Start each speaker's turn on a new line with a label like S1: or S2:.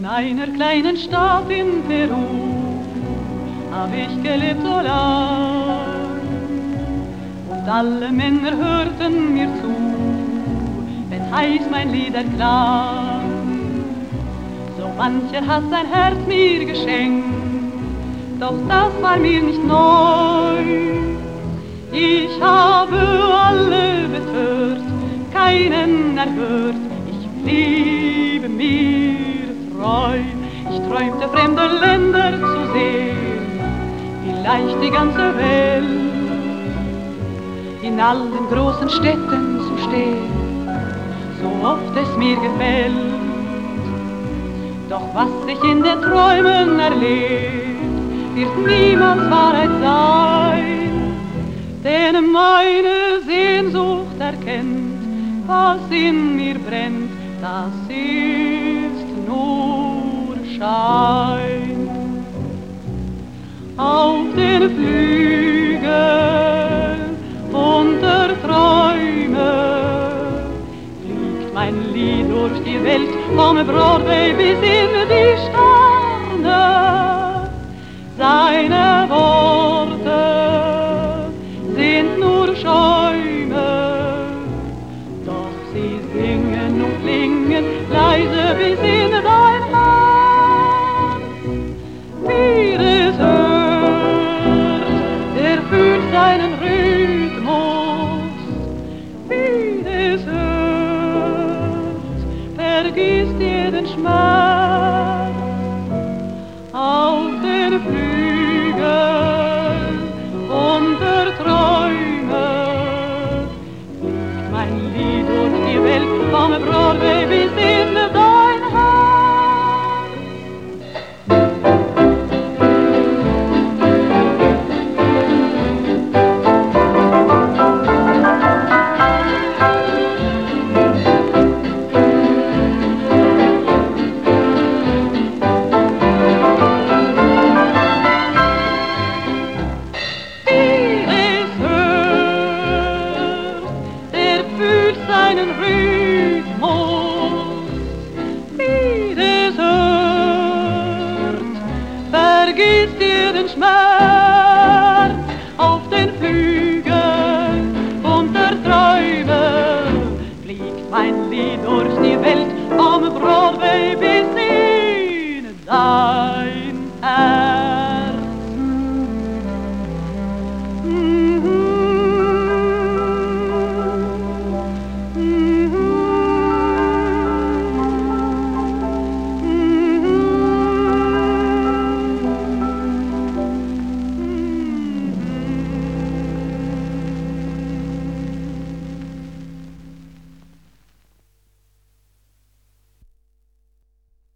S1: einer kleinen Stadt in Peru hab ich gelebt so lang, und alle Männer hörten mir zu, wenn heiß mein Lied erklang. So mancher hat sein Herz mir geschenkt, doch das war mir nicht neu. Ich habe alle betört, keinen erhört, ich blieb mir treu. Ich träumte, fremde Länder zu sehen, vielleicht die ganze Welt, in allen großen Städten zu stehen, so oft es mir gefällt. Doch was ich in den Träumen erlebt, wird niemals Wahrheit sein, denn meine Sehnsucht erkennt, was in mir brennt, das ist nur Schein. Auf den Flügeln unter Träume fliegt mein Lied durch die Welt, vom Broadway bis in die Sterne. Seine Worte sind nur Schäume, doch sie singen und klingen leise bis in dein Herz. Wer es hört, der fühlt seinen Rhythmus. Wer es hört, vergisst jeden Schmerz. Auf den Flügeln unter Träume fliegt mein Lied durch die Welt, vom Broadway bis